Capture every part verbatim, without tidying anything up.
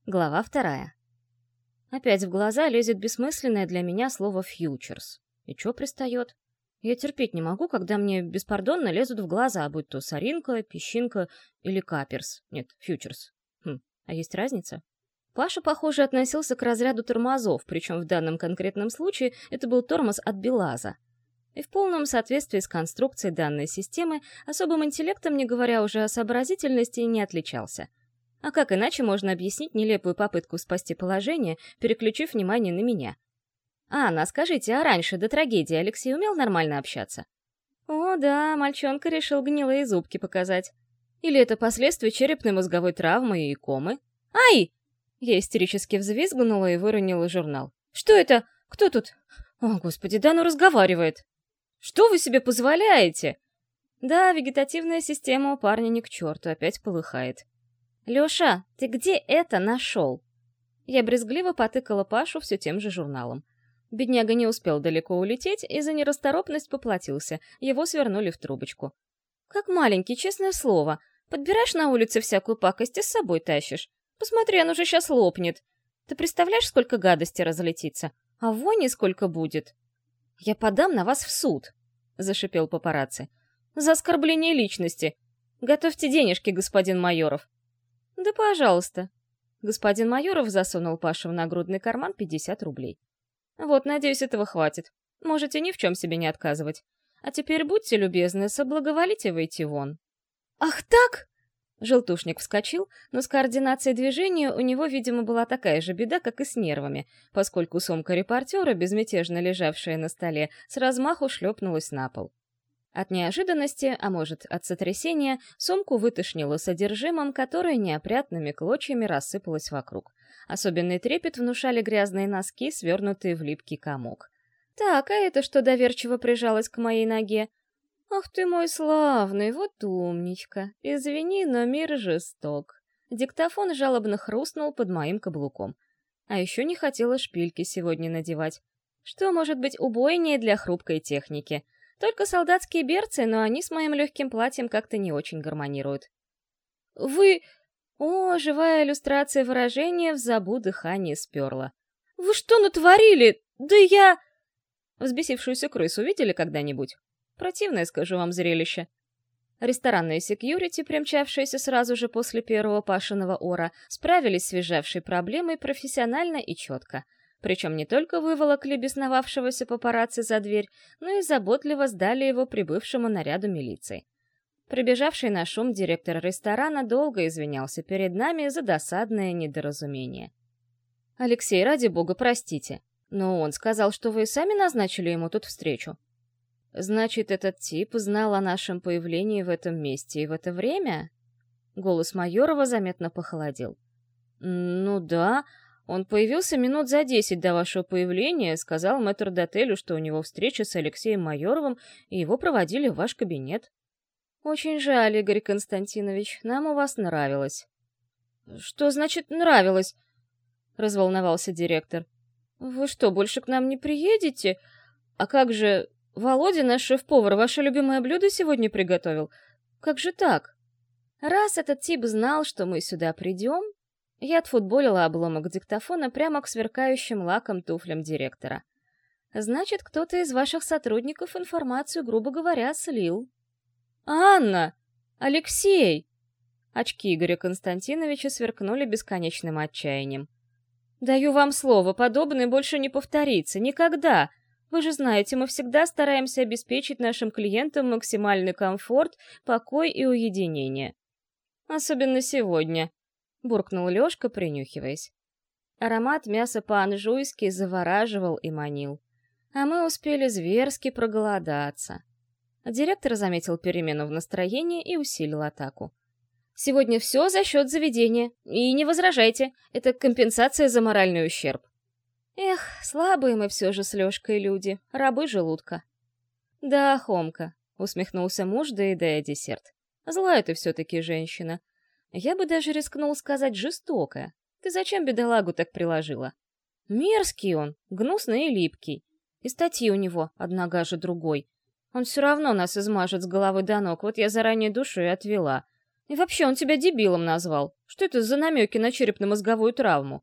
Глава вторая. Опять в глаза лезет бессмысленное для меня слово «фьючерс». И чё пристает? Я терпеть не могу, когда мне беспардонно лезут в глаза, будь то соринка, песчинка или каперс. Нет, фьючерс. Хм, а есть разница? Паша, похоже, относился к разряду тормозов, причем в данном конкретном случае это был тормоз от БелАЗа. И в полном соответствии с конструкцией данной системы особым интеллектом, не говоря уже о сообразительности, не отличался. А как иначе можно объяснить нелепую попытку спасти положение, переключив внимание на меня? «Анна, скажите, а раньше, до трагедии, Алексей умел нормально общаться?» «О, да, мальчонка решил гнилые зубки показать. Или это последствия черепной мозговой травмы и комы?» «Ай!» Я истерически взвизгнула и выронила журнал. «Что это? Кто тут?» «О, господи, да ну разговаривает!» «Что вы себе позволяете?» Да, вегетативная система у парня ни к черту, опять полыхает. «Лёша, ты где это нашел?» Я брезгливо потыкала Пашу все тем же журналом. Бедняга не успел далеко улететь и за нерасторопность поплатился, его свернули в трубочку. «Как маленький, честное слово. Подбираешь на улице всякую пакость и с собой тащишь. Посмотри, он уже сейчас лопнет. Ты представляешь, сколько гадости разлетится? А вони сколько будет?» «Я подам на вас в суд», — зашипел папарацци. «За оскорбление личности. Готовьте денежки, господин Майоров». «Да пожалуйста». Господин Майоров засунул Паше в нагрудный карман пятьдесят рублей. «Вот, надеюсь, этого хватит. Можете ни в чем себе не отказывать. А теперь будьте любезны, соблаговолите выйти вон». «Ах так!» Желтушник вскочил, но с координацией движения у него, видимо, была такая же беда, как и с нервами, поскольку сумка репортера, безмятежно лежавшая на столе, с размаху шлепнулась на пол. От неожиданности, а может, от сотрясения, сумку вытошнило содержимым, которое неопрятными клочьями рассыпалось вокруг. Особенный трепет внушали грязные носки, свернутые в липкий комок. «Так, а это что доверчиво прижалось к моей ноге? Ах ты мой славный, вот умничка. Извини, но мир жесток». Диктофон жалобно хрустнул под моим каблуком. А еще не хотела шпильки сегодня надевать. Что может быть убойнее для хрупкой техники? Только солдатские берцы, но они с моим легким платьем как-то не очень гармонируют. «Вы...» О, живая иллюстрация выражения в забу дыхание сперла. «Вы что натворили? Да я...» Взбесившуюся крысу видели когда-нибудь? Противное, скажу вам, зрелище. Ресторанные секьюрити, примчавшиеся сразу же после первого Пашиного ора, справились с свежавшей проблемой профессионально и четко. Причем не только выволокли бесновавшегося папарацци за дверь, но и заботливо сдали его прибывшему наряду милиции. Прибежавший на шум директор ресторана долго извинялся перед нами за досадное недоразумение. «Алексей, ради бога, простите, но он сказал, что вы сами назначили ему тут встречу». «Значит, этот тип знал о нашем появлении в этом месте и в это время?» Голос Майорова заметно похолодел. «Ну да, он появился минут за десять до вашего появления, сказал мэтрдотелю, что у него встреча с Алексеем Майоровым, и его проводили в ваш кабинет». «Очень жаль, Игорь Константинович, нам у вас нравилось». «Что значит «нравилось»?» — разволновался директор. «Вы что, больше к нам не приедете? А как же... Володя, наш шеф-повар, ваше любимое блюдо сегодня приготовил? Как же так?» Раз этот тип знал, что мы сюда придем, я отфутболила обломок диктофона прямо к сверкающим лаком туфлям директора. Значит, кто-то из ваших сотрудников информацию, грубо говоря, слил. «Анна! Алексей!» Очки Игоря Константиновича сверкнули бесконечным отчаянием. «Даю вам слово, подобное больше не повторится. Никогда! Вы же знаете, мы всегда стараемся обеспечить нашим клиентам максимальный комфорт, покой и уединение. Особенно сегодня», — буркнул Лёшка, принюхиваясь. Аромат мяса по-анжуйски завораживал и манил. А мы успели зверски проголодаться. Директор заметил перемену в настроении и усилил атаку. «Сегодня все за счет заведения. И не возражайте, это компенсация за моральный ущерб». Эх, слабые мы все же с Лёшкой люди, рабы желудка. «Да, Хомка», — усмехнулся муж, доедая десерт. «Злая ты все-таки женщина. Я бы даже рискнул сказать жестокая. Ты зачем бедолагу так приложила? Мерзкий он, гнусный и липкий. И статьи у него, одна гаже другой. Он все равно нас измажет с головы до ног, вот я заранее душу и отвела. И вообще он тебя дебилом назвал. Что это за намеки на черепно-мозговую травму?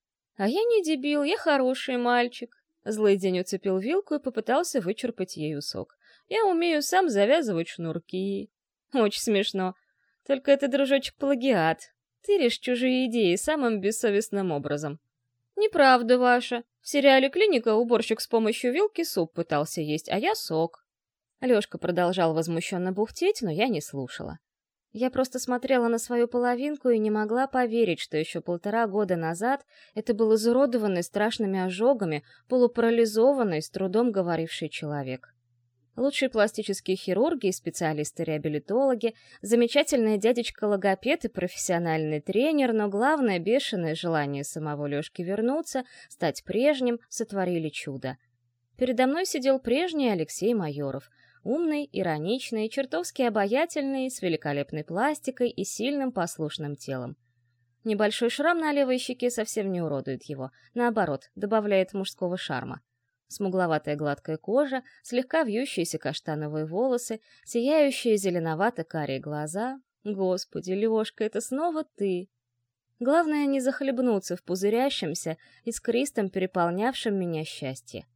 А я не дебил, я хороший мальчик. Злый день уцепил вилку и попытался вычерпать ею сок. Я умею сам завязывать шнурки. Очень смешно. Только это, дружочек, плагиат. Тыришь чужие идеи самым бессовестным образом. Неправда ваша. В сериале «Клиника» уборщик с помощью вилки суп пытался есть, а я сок. Лёшка продолжал возмущенно бухтеть, но я не слушала. Я просто смотрела на свою половинку и не могла поверить, что еще полтора года назад это был изуродованный страшными ожогами, полупарализованный, с трудом говоривший человек. Лучшие пластические хирурги и специалисты-реабилитологи, замечательный дядечка-логопед и профессиональный тренер, но главное бешеное желание самого Лёшки вернуться, стать прежним, сотворили чудо. Передо мной сидел прежний Алексей Майоров, умный, ироничный, чертовски обаятельный, с великолепной пластикой и сильным послушным телом. Небольшой шрам на левой щеке совсем не уродует его, наоборот, добавляет мужского шарма. Смугловатая гладкая кожа, слегка вьющиеся каштановые волосы, сияющие зеленовато-карие глаза. Господи, Лёшка, это снова ты! Главное не захлебнуться в пузырящемся, искристом переполнявшем меня счастье.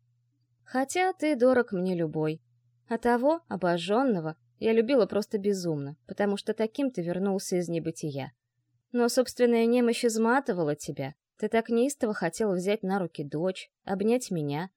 Хотя ты дорог мне любой. А того, обожженного, я любила просто безумно, потому что таким ты вернулся из небытия. Но собственная немощь изматывала тебя. Ты так неистово хотел взять на руки дочь, обнять меня.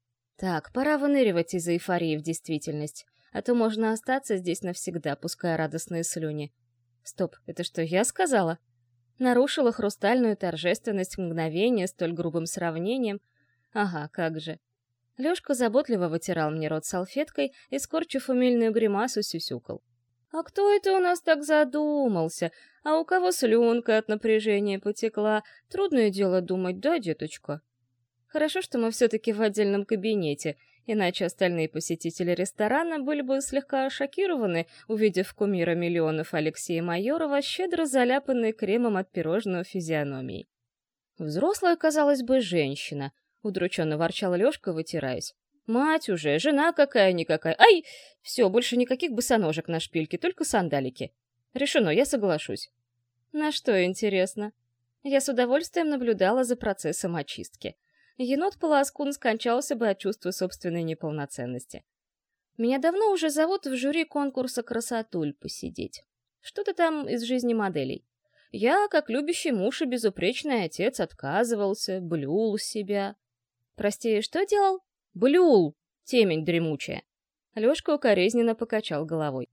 Так, пора выныривать из эйфории в действительность, а то можно остаться здесь навсегда, пуская радостные слюни. Стоп, это что, я сказала? Нарушила хрустальную торжественность мгновения столь грубым сравнением? Ага, как же. Лёшка заботливо вытирал мне рот салфеткой и, скорчив умильную гримасу, сюсюкал. «А кто это у нас так задумался? А у кого слюнка от напряжения потекла? Трудное дело думать, да, деточка?» Хорошо, что мы все-таки в отдельном кабинете, иначе остальные посетители ресторана были бы слегка шокированы, увидев кумира миллионов Алексея Майорова, щедро заляпанной кремом от пирожного физиономией. Взрослая, казалось бы, женщина, удрученно ворчала Лёшка, вытираясь. Мать уже, жена какая-никакая. Ай! Все, больше никаких босоножек на шпильке, только сандалики. Решено, я соглашусь. На что, интересно? Я с удовольствием наблюдала за процессом очистки. Енот-полоскун скончался бы от чувства собственной неполноценности. Меня давно уже зовут в жюри конкурса «Красотуль» посидеть. Что-то там из жизни моделей. Я, как любящий муж и безупречный отец, отказывался, блюл себя. Прости, что делал? Блюл, темень дремучая. Лёшка укоризненно покачал головой.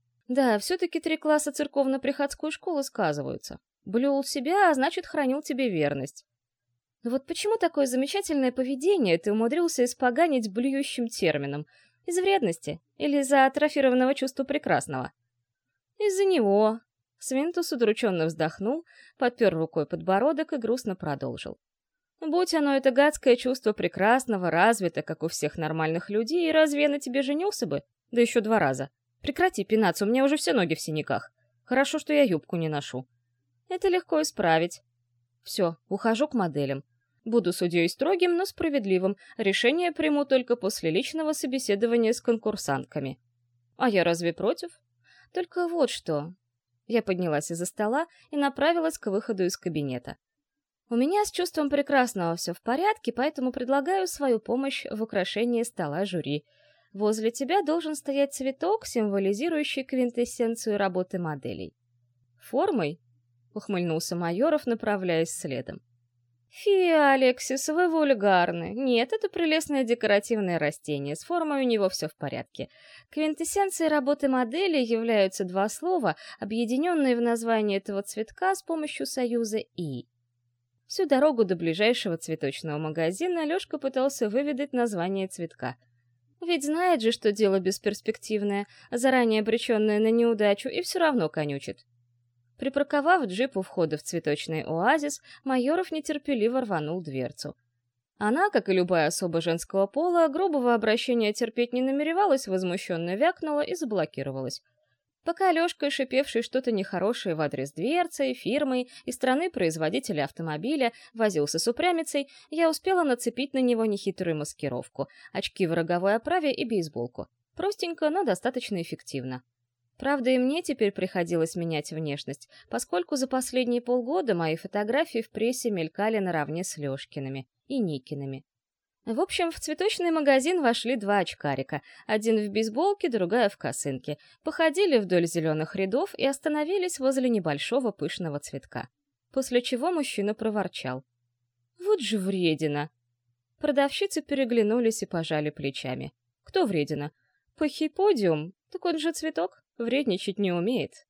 Да, все-таки три класса церковно-приходской школы сказываются. Блюл себя, а значит, хранил тебе верность. Но вот почему такое замечательное поведение ты умудрился испоганить блюющим термином? Из вредности или из-за атрофированного чувства прекрасного? Из-за него. Свинтус удрученно вздохнул, подпер рукой подбородок и грустно продолжил. Будь оно это гадское чувство прекрасного, развито, как у всех нормальных людей, разве я на тебе женился бы? Да еще два раза. Прекрати пинаться, у меня уже все ноги в синяках. Хорошо, что я юбку не ношу. Это легко исправить. Все, ухожу к моделям. Буду судьей строгим, но справедливым. Решение приму только после личного собеседования с конкурсантками. А я разве против? Только вот что. Я поднялась из-за стола и направилась к выходу из кабинета. У меня с чувством прекрасного все в порядке, поэтому предлагаю свою помощь в украшении стола жюри. Возле тебя должен стоять цветок, символизирующий квинтэссенцию работы моделей. Формой? Ухмыльнулся Майоров, направляясь следом. «Фи, Алексис, вы вульгарны. Нет, это прелестное декоративное растение, с формой у него все в порядке. Квинтэссенцией работы модели являются два слова, объединенные в названии этого цветка с помощью союза «и». Всю дорогу до ближайшего цветочного магазина Лёшка пытался выведать название цветка. Ведь знает же, что дело бесперспективное, заранее обреченное на неудачу, и все равно конючит. Припарковав джип у входа в цветочный оазис, Майоров нетерпеливо рванул дверцу. Она, как и любая особа женского пола, грубого обращения терпеть не намеревалась, возмущенно вякнула и заблокировалась. Пока Лёшка, шипевший что-то нехорошее в адрес дверцы, фирмы и страны-производителя автомобиля, возился с упрямицей, я успела нацепить на него нехитрую маскировку, очки в роговой оправе и бейсболку. Простенько, но достаточно эффективно. Правда, и мне теперь приходилось менять внешность, поскольку за последние полгода мои фотографии в прессе мелькали наравне с Лёшкиными и Никиными. В общем, в цветочный магазин вошли два очкарика, один в бейсболке, другая в косынке, походили вдоль зеленых рядов и остановились возле небольшого пышного цветка. После чего мужчина проворчал: «Вот же вредина!» Продавщицы переглянулись и пожали плечами. «Кто вредина? Пахиподиум? Так он же цветок, вредничать не умеет».